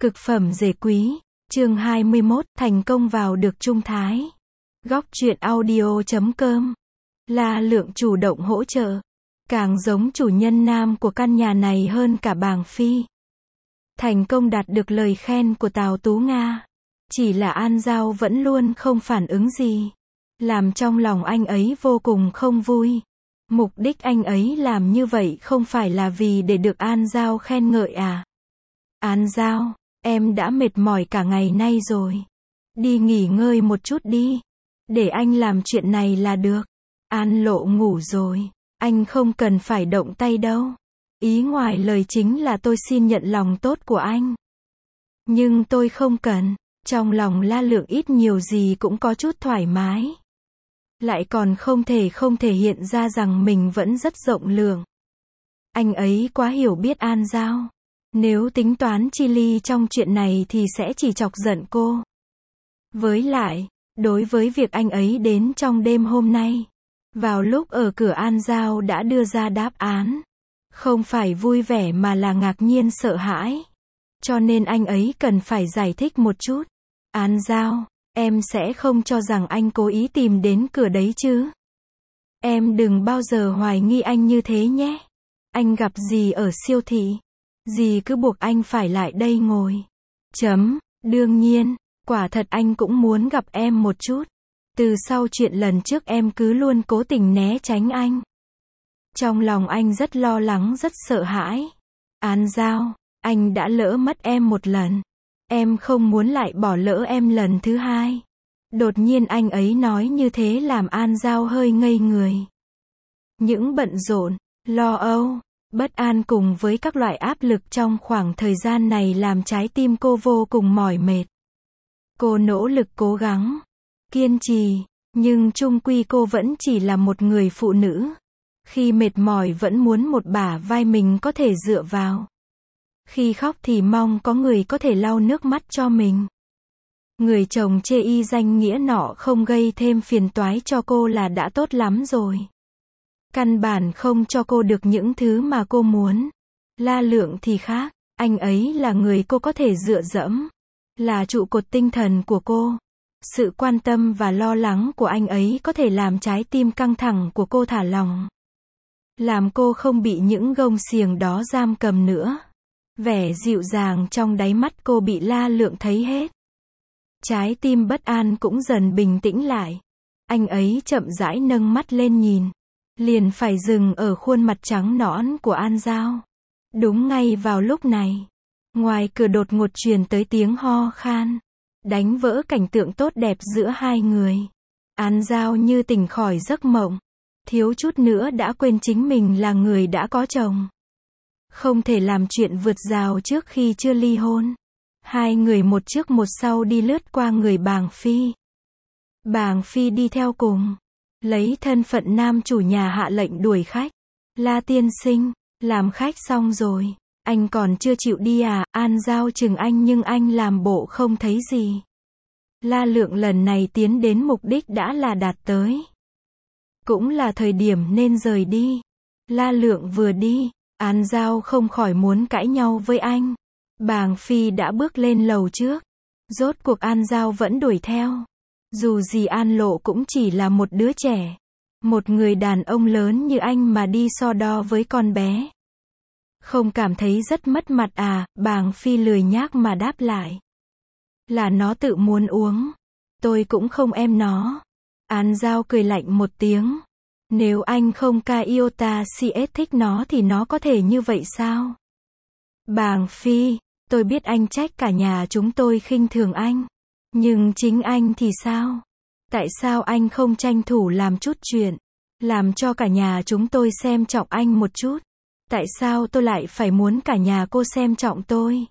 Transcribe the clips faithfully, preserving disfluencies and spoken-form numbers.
Cực phẩm rể quý, chương hai mươi mốt, thành công vào được trung thái. Góc truyện audio chấm com. La Lượng chủ động hỗ trợ. Càng giống chủ nhân nam của căn nhà này hơn cả Bàng Phi. Thành công đạt được lời khen của Tào Tú Nga. Chỉ là An Giao vẫn luôn không phản ứng gì. Làm trong lòng anh ấy vô cùng không vui. Mục đích anh ấy làm như vậy không phải là vì để được An Giao khen ngợi à? An Giao, em đã mệt mỏi cả ngày nay rồi. Đi nghỉ ngơi một chút đi. Để anh làm chuyện này là được. An Lộ ngủ rồi. Anh không cần phải động tay đâu. Ý ngoài lời chính là tôi xin nhận lòng tốt của anh. Nhưng tôi không cần. Trong lòng La Lượng ít nhiều gì cũng có chút thoải mái. Lại còn không thể không thể hiện ra rằng mình vẫn rất rộng lượng. Anh ấy quá hiểu biết An Giao. Nếu tính toán chi ly trong chuyện này thì sẽ chỉ chọc giận cô. Với lại, đối với việc anh ấy đến trong đêm hôm nay, vào lúc ở cửa An Giao đã đưa ra đáp án. Không phải vui vẻ mà là ngạc nhiên sợ hãi. Cho nên anh ấy cần phải giải thích một chút. An Giao, em sẽ không cho rằng anh cố ý tìm đến cửa đấy chứ. Em đừng bao giờ hoài nghi anh như thế nhé. Anh gặp gì ở siêu thị? Dì cứ buộc anh phải lại đây ngồi. Chấm, đương nhiên, quả thật anh cũng muốn gặp em một chút. Từ sau chuyện lần trước em cứ luôn cố tình né tránh anh. Trong lòng anh rất lo lắng rất sợ hãi. An Giao, anh đã lỡ mất em một lần. Em không muốn lại bỏ lỡ em lần thứ hai. Đột nhiên anh ấy nói như thế làm An Giao hơi ngây người. Những bận rộn, lo âu, bất an cùng với các loại áp lực trong khoảng thời gian này làm trái tim cô vô cùng mỏi mệt. Cô nỗ lực cố gắng, kiên trì, nhưng chung quy cô vẫn chỉ là một người phụ nữ. Khi mệt mỏi vẫn muốn một bả vai mình có thể dựa vào. Khi khóc thì mong có người có thể lau nước mắt cho mình. Người chồng chê y danh nghĩa nọ không gây thêm phiền toái cho cô là đã tốt lắm rồi. Căn bản không cho cô được những thứ mà cô muốn. La Lượng thì khác, anh ấy là người cô có thể dựa dẫm. Là trụ cột tinh thần của cô. Sự quan tâm và lo lắng của anh ấy có thể làm trái tim căng thẳng của cô thả lỏng. Làm cô không bị những gông xiềng đó giam cầm nữa. Vẻ dịu dàng trong đáy mắt cô bị La Lượng thấy hết. Trái tim bất an cũng dần bình tĩnh lại. Anh ấy chậm rãi nâng mắt lên nhìn. Liền phải dừng ở khuôn mặt trắng nõn của An Giao. Đúng ngay vào lúc này, ngoài cửa đột ngột truyền tới tiếng ho khan, đánh vỡ cảnh tượng tốt đẹp giữa hai người. An Giao như tỉnh khỏi giấc mộng, thiếu chút nữa đã quên chính mình là người đã có chồng. Không thể làm chuyện vượt rào trước khi chưa ly hôn. Hai người một trước một sau đi lướt qua người Bàng Phi. Bàng Phi đi theo cùng. Lấy thân phận nam chủ nhà hạ lệnh đuổi khách. La tiên sinh, làm khách xong rồi. Anh còn chưa chịu đi à? An Giao chừng anh nhưng anh làm bộ không thấy gì. La Lượng lần này tiến đến mục đích đã là đạt tới. Cũng là thời điểm nên rời đi. La Lượng vừa đi, An Giao không khỏi muốn cãi nhau với anh. Bàng Phi đã bước lên lầu trước. Rốt cuộc An Giao vẫn đuổi theo. Dù gì An Lộ cũng chỉ là một đứa trẻ. Một người đàn ông lớn như anh mà đi so đo với con bé. Không cảm thấy rất mất mặt à? Bàng Phi lười nhác mà đáp lại. Là nó tự muốn uống. Tôi cũng không em nó. An Giao cười lạnh một tiếng. Nếu anh không ca iota cs thích nó thì nó có thể như vậy sao? Bàng Phi, tôi biết anh trách cả nhà chúng tôi khinh thường anh. Nhưng chính anh thì sao? Tại sao anh không tranh thủ làm chút chuyện? Làm cho cả nhà chúng tôi xem trọng anh một chút. Tại sao tôi lại phải muốn cả nhà cô xem trọng tôi?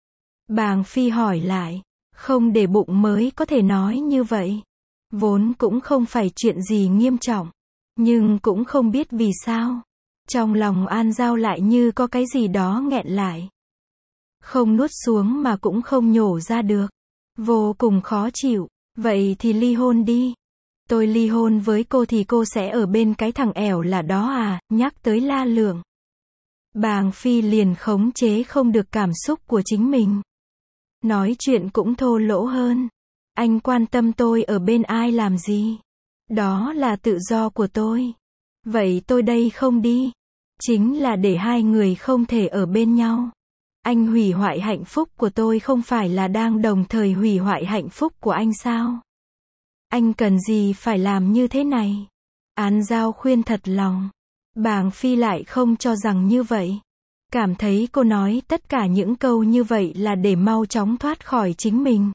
Bàng Phi hỏi lại. Không để bụng mới có thể nói như vậy. Vốn cũng không phải chuyện gì nghiêm trọng. Nhưng cũng không biết vì sao. Trong lòng An Giao lại như có cái gì đó nghẹn lại. Không nuốt xuống mà cũng không nhổ ra được. Vô cùng khó chịu. Vậy thì ly hôn đi. Tôi ly hôn với cô thì cô sẽ ở bên cái thằng ẻo là đó à? Nhắc tới La Lượng. Bàng Phi liền khống chế không được cảm xúc của chính mình. Nói chuyện cũng thô lỗ hơn. Anh quan tâm tôi ở bên ai làm gì? Đó là tự do của tôi. Vậy tôi đây không đi. Chính là để hai người không thể ở bên nhau. Anh hủy hoại hạnh phúc của tôi không phải là đang đồng thời hủy hoại hạnh phúc của anh sao? Anh cần gì phải làm như thế này? An Giao khuyên thật lòng. Bàng Phi lại không cho rằng như vậy. Cảm thấy cô nói tất cả những câu như vậy là để mau chóng thoát khỏi chính mình.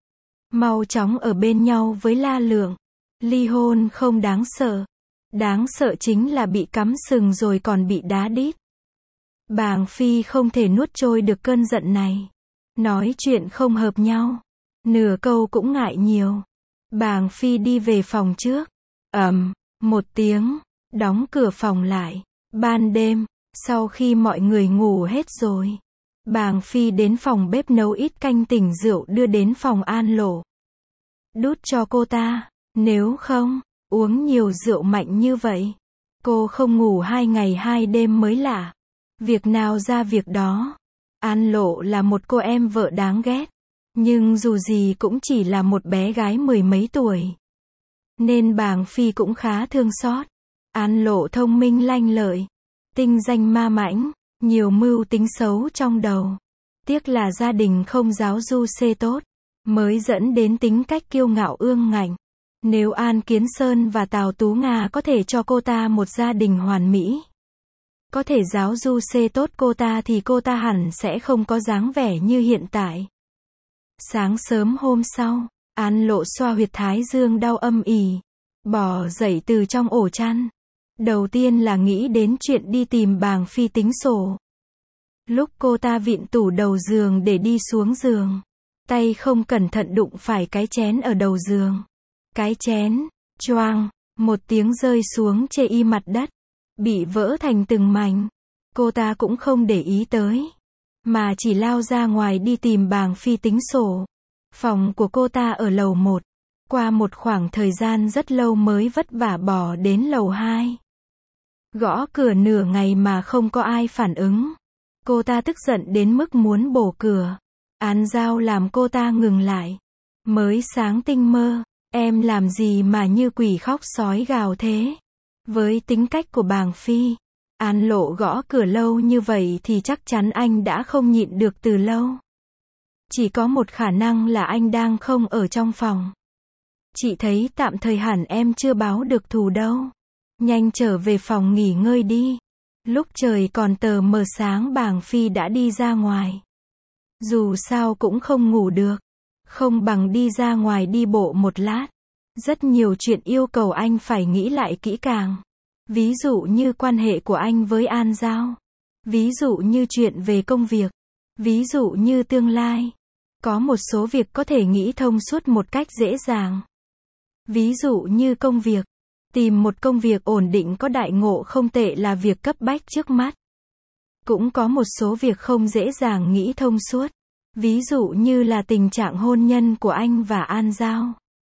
Mau chóng ở bên nhau với La Lượng. Ly hôn không đáng sợ. Đáng sợ chính là bị cắm sừng rồi còn bị đá đít. Bàng Phi không thể nuốt trôi được cơn giận này. Nói chuyện không hợp nhau. Nửa câu cũng ngại nhiều. Bàng Phi đi về phòng trước. ầm, một tiếng, đóng cửa phòng lại. Ban đêm, sau khi mọi người ngủ hết rồi, Bàng Phi đến phòng bếp nấu ít canh tỉnh rượu đưa đến phòng An Lộ. Đút cho cô ta, nếu không, uống nhiều rượu mạnh như vậy, cô không ngủ hai ngày hai đêm mới lạ. Việc nào ra việc đó. An Lộ là một cô em vợ đáng ghét. Nhưng dù gì cũng chỉ là một bé gái mười mấy tuổi. Nên Bàng Phi cũng khá thương xót. An Lộ thông minh lanh lợi. Tinh danh ma mãnh. Nhiều mưu tính xấu trong đầu. Tiếc là gia đình không giáo du xê tốt. Mới dẫn đến tính cách kiêu ngạo ương ngạnh. Nếu An Kiến Sơn và Tào Tú Nga có thể cho cô ta một gia đình hoàn mỹ, có thể giáo du xê tốt cô ta thì cô ta hẳn sẽ không có dáng vẻ như hiện tại. Sáng sớm hôm sau, An Lộ xoa huyệt thái dương đau âm ỉ, bò dậy từ trong ổ chăn. Đầu tiên là nghĩ đến chuyện đi tìm Bàng Phi tính sổ. Lúc cô ta vịn tủ đầu giường để đi xuống giường, tay không cẩn thận đụng phải cái chén ở đầu giường. Cái chén, choang, một tiếng rơi xuống chê y mặt đất, bị vỡ thành từng mảnh. Cô ta cũng không để ý tới, mà chỉ lao ra ngoài đi tìm Bàng Phi tính sổ. Phòng của cô ta ở lầu một. Qua một khoảng thời gian rất lâu mới vất vả bò đến lầu hai. Gõ cửa nửa ngày mà không có ai phản ứng. Cô ta tức giận đến mức muốn bổ cửa. An Giao làm cô ta ngừng lại. Mới sáng tinh mơ, em làm gì mà như quỷ khóc sói gào thế? Với tính cách của Bàng Phi, An Lộ gõ cửa lâu như vậy thì chắc chắn anh đã không nhịn được từ lâu. Chỉ có một khả năng là anh đang không ở trong phòng. Chị thấy tạm thời hẳn em chưa báo được thù đâu. Nhanh trở về phòng nghỉ ngơi đi. Lúc trời còn tờ mờ sáng Bàng Phi đã đi ra ngoài. Dù sao cũng không ngủ được. Không bằng đi ra ngoài đi bộ một lát. Rất nhiều chuyện yêu cầu anh phải nghĩ lại kỹ càng. Ví dụ như quan hệ của anh với An Giao. Ví dụ như chuyện về công việc. Ví dụ như tương lai. Có một số việc có thể nghĩ thông suốt một cách dễ dàng. Ví dụ như công việc. Tìm một công việc ổn định có đại ngộ không tệ là việc cấp bách trước mắt. Cũng có một số việc không dễ dàng nghĩ thông suốt. Ví dụ như là tình trạng hôn nhân của anh và An Giao.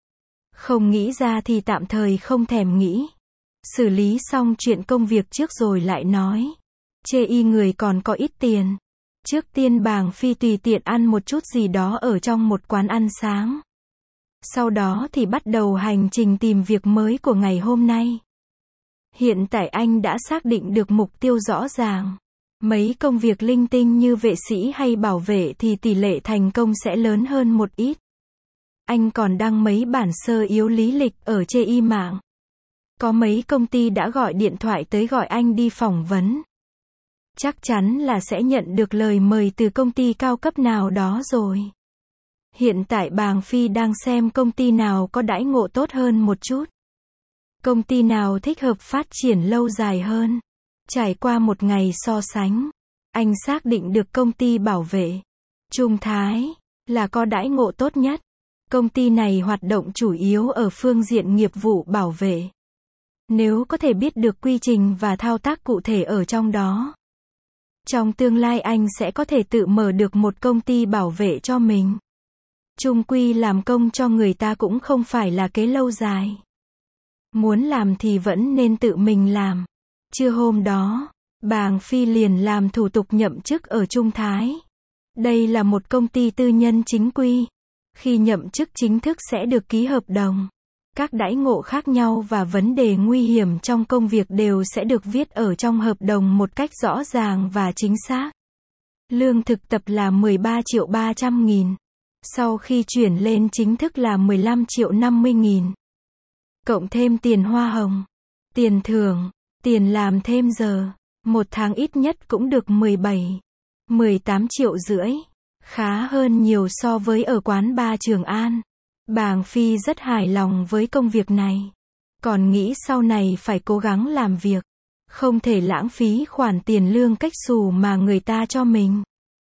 Không nghĩ ra thì tạm thời không thèm nghĩ. Xử lý xong chuyện công việc trước rồi lại nói. Chê y người còn có ít tiền. Trước tiên Bàng Phi tùy tiện ăn một chút gì đó ở trong một quán ăn sáng. Sau đó thì bắt đầu hành trình tìm việc mới của ngày hôm nay. Hiện tại anh đã xác định được mục tiêu rõ ràng. Mấy công việc linh tinh như vệ sĩ hay bảo vệ thì tỷ lệ thành công sẽ lớn hơn một ít. Anh còn đăng mấy bản sơ yếu lý lịch ở chê y mạng. Có mấy công ty đã gọi điện thoại tới gọi anh đi phỏng vấn. Chắc chắn là sẽ nhận được lời mời từ công ty cao cấp nào đó rồi. Hiện tại Bàng Phi đang xem công ty nào có đãi ngộ tốt hơn một chút. Công ty nào thích hợp phát triển lâu dài hơn. Trải qua một ngày so sánh, anh xác định được công ty bảo vệ Trung Thái là có đãi ngộ tốt nhất. Công ty này hoạt động chủ yếu ở phương diện nghiệp vụ bảo vệ. Nếu có thể biết được quy trình và thao tác cụ thể ở trong đó, trong tương lai anh sẽ có thể tự mở được một công ty bảo vệ cho mình. Chung quy làm công cho người ta cũng không phải là kế lâu dài. Muốn làm thì vẫn nên tự mình làm. Trưa hôm đó, Bàng Phi liền làm thủ tục nhậm chức ở Trung Thái. Đây là một công ty tư nhân chính quy. Khi nhậm chức chính thức sẽ được ký hợp đồng. Các đãi ngộ khác nhau và vấn đề nguy hiểm trong công việc đều sẽ được viết ở trong hợp đồng một cách rõ ràng và chính xác. Lương thực tập là mười ba triệu ba trăm nghìn. Sau khi chuyển lên chính thức là mười lăm triệu năm mươi nghìn. Cộng thêm tiền hoa hồng, tiền thưởng, tiền làm thêm giờ. Một tháng ít nhất cũng được mười bảy, mười tám triệu rưỡi. Khá hơn nhiều so với ở quán bar Trường An. Bàng Phi rất hài lòng với công việc này. Còn nghĩ sau này phải cố gắng làm việc. Không thể lãng phí khoản tiền lương cách xù mà người ta cho mình.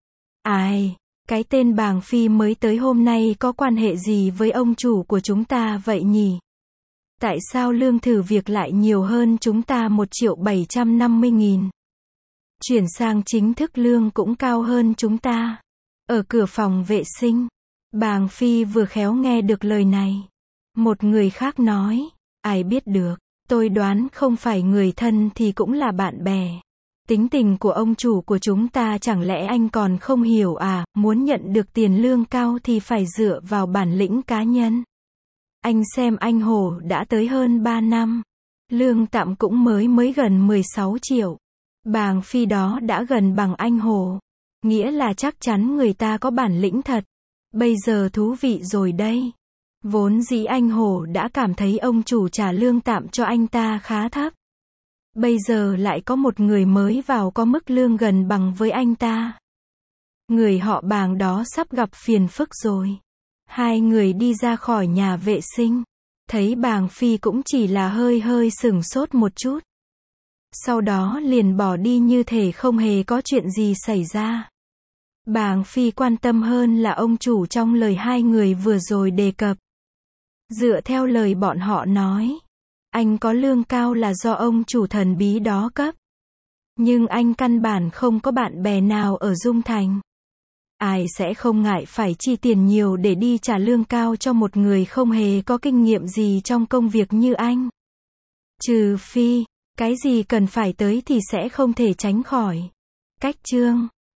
Ai, cái tên Bàng Phi mới tới hôm nay có quan hệ gì với ông chủ của chúng ta vậy nhỉ? Tại sao lương thử việc lại nhiều hơn chúng ta một triệu bảy trăm năm mươi nghìn? Chuyển sang chính thức lương cũng cao hơn chúng ta. Ở cửa phòng vệ sinh, Bàng Phi vừa khéo nghe được lời này. Một người khác nói, ai biết được, tôi đoán không phải người thân thì cũng là bạn bè. Tính tình của ông chủ của chúng ta chẳng lẽ anh còn không hiểu à, muốn nhận được tiền lương cao thì phải dựa vào bản lĩnh cá nhân. Anh xem anh Hổ đã tới hơn ba năm. Lương tạm cũng mới mới gần mười sáu triệu. Bàng Phi đó đã gần bằng anh Hổ. Nghĩa là chắc chắn người ta có bản lĩnh thật. Bây giờ thú vị rồi đây. Vốn dĩ anh Hổ đã cảm thấy ông chủ trả lương tạm cho anh ta khá thấp. Bây giờ lại có một người mới vào có mức lương gần bằng với anh ta. Người họ Bàng đó sắp gặp phiền phức rồi. Hai người đi ra khỏi nhà vệ sinh. Thấy Bàng Phi cũng chỉ là hơi hơi sửng sốt một chút. Sau đó liền bỏ đi như thể không hề có chuyện gì xảy ra. Bàng Phi quan tâm hơn là ông chủ trong lời hai người vừa rồi đề cập. Dựa theo lời bọn họ nói, anh có lương cao là do ông chủ thần bí đó cấp. Nhưng anh căn bản không có bạn bè nào ở Dung Thành. Ai sẽ không ngại phải chi tiền nhiều để đi trả lương cao cho một người không hề có kinh nghiệm gì trong công việc như anh. Trừ phi, cái gì cần phải tới thì sẽ không thể tránh khỏi. Cách chương